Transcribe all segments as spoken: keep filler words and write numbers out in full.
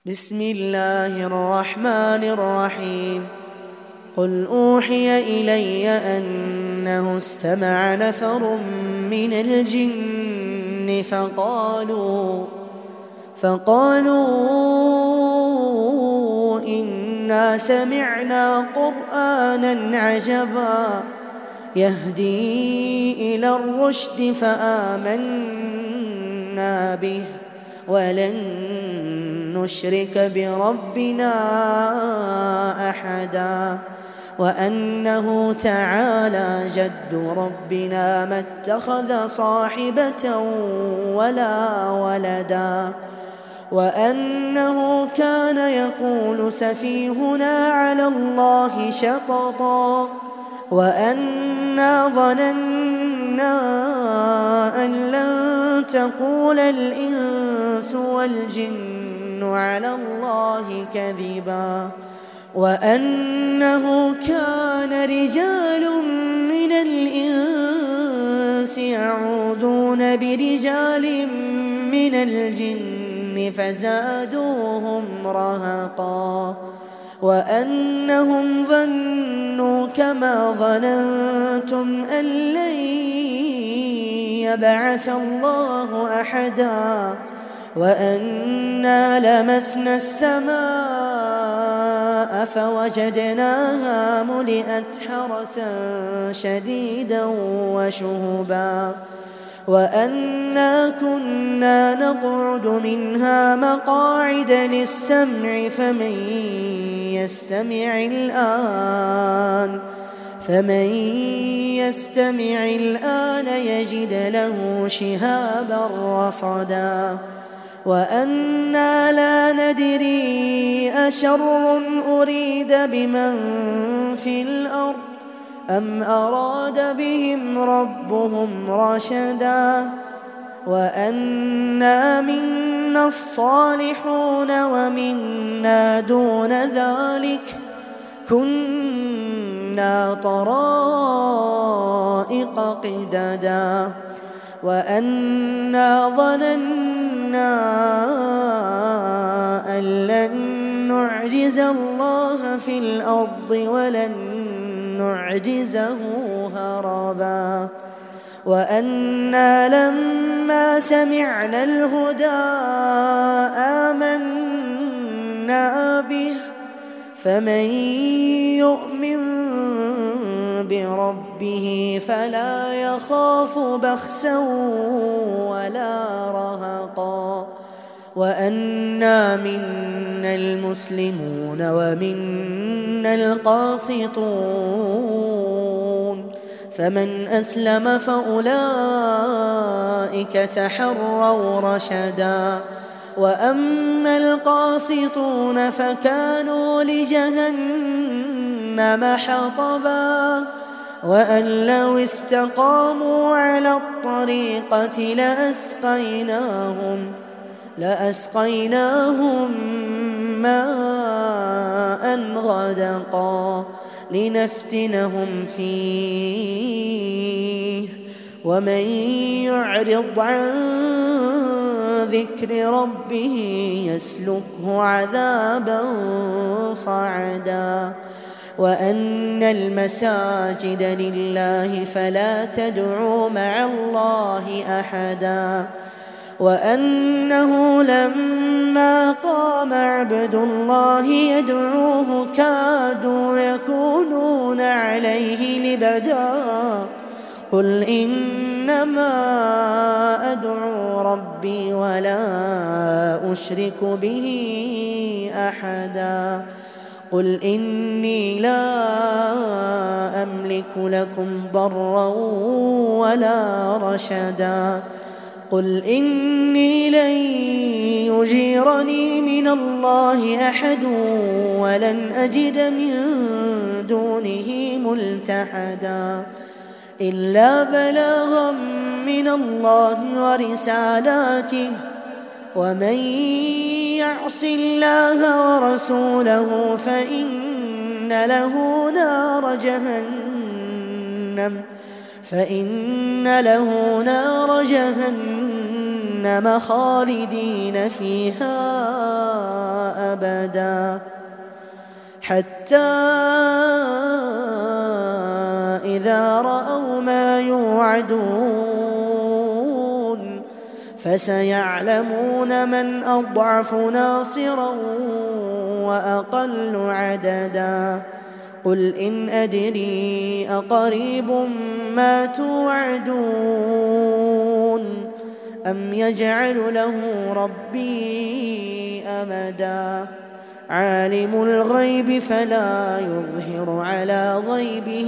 بسم الله الرحمن الرحيم. قل أوحي إلي أنه استمع نفر من الجن فقالوا فقالوا إنا سمعنا قرآنا عجبا يهدي إلى الرشد فآمنا به ولن نشرك بربنا أحدا وأنه تعالى جد ربنا ما اتخذ صاحبة ولا ولدا وأنه كان يقول سفيهنا على الله شططا وأنا ظننا أن لن تقول الإنس والجن على الله كذبا وأنه كان رجال من الإنس يعوذون برجال من الجن فزادوهم رهقا وأنهم ظنوا كما ظننتم أن لن يبعث الله أحدا وأنا لمسنا السماء فوجدناها ملئت حرسا شديدا وشهبا وأنا كنا نقعد منها مقاعد للسمع فمن يستمع الآن فمن يستمع الآن يجد له شهابا رصدا وأنا لا ندري أشر أريد بمن في الأرض أم أراد بهم ربهم رشدا وأنا منا الصالحون ومنا دون ذلك كنا طرائق قددا وأنا ظننا أن لن نعجز الله في الأرض ولن نعجزه هربا وأنا لما سمعنا الهدى آمنا به فمن يؤمن بربه فلا يخاف بخسا ولا رهقا وأنا منا المسلمون ومنا القاسطون فمن أسلم فأولئك تحروا رشدا وأما القاسطون فكانوا لجهنم حطبا وأن لو استقاموا على الطريقة لأسقيناهم لأسقيناهم ماء غدقا لنفتنهم فيه ومن يعرض عن ذكر ربه يسلكه عذابا صعدا وأن المساجد لله فلا تدعوا مع الله أحدا وأنه لما قام عبد الله يدعوه كادوا يكونون عليه لبدا قل إنما أدعو ربي ولا أشرك به أحدا قل إني لا أملك لكم ضرا ولا رشدا قل إني لن يجيرني من الله أحد ولن أجد من دونه ملتحدا إلا بلاغا من الله ورسالاته ومن يعص الله ورسوله فإن له نار جهنم فإن له نار جهنم جهنم خالدين فيها أبدا حتى إذا رأوا ما يوعدون فسيعلمون من أضعف ناصرا وأقل عددا قل إن أدري أقريب ما توعدون أم يجعل له ربي أمدا عالم الغيب فلا يظهر على غيبه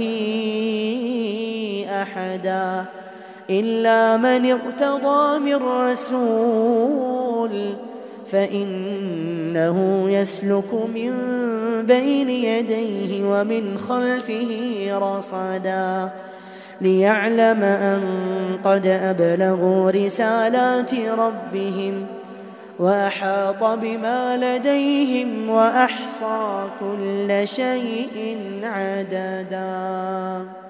أحدا إلا من ارتضى من رسول فإنه يسلك من بين يديه ومن خلفه رصدا ليعلم أن قد أبلغوا رسالات ربهم وأحاط بما لديهم وأحصى كل شيء عددا.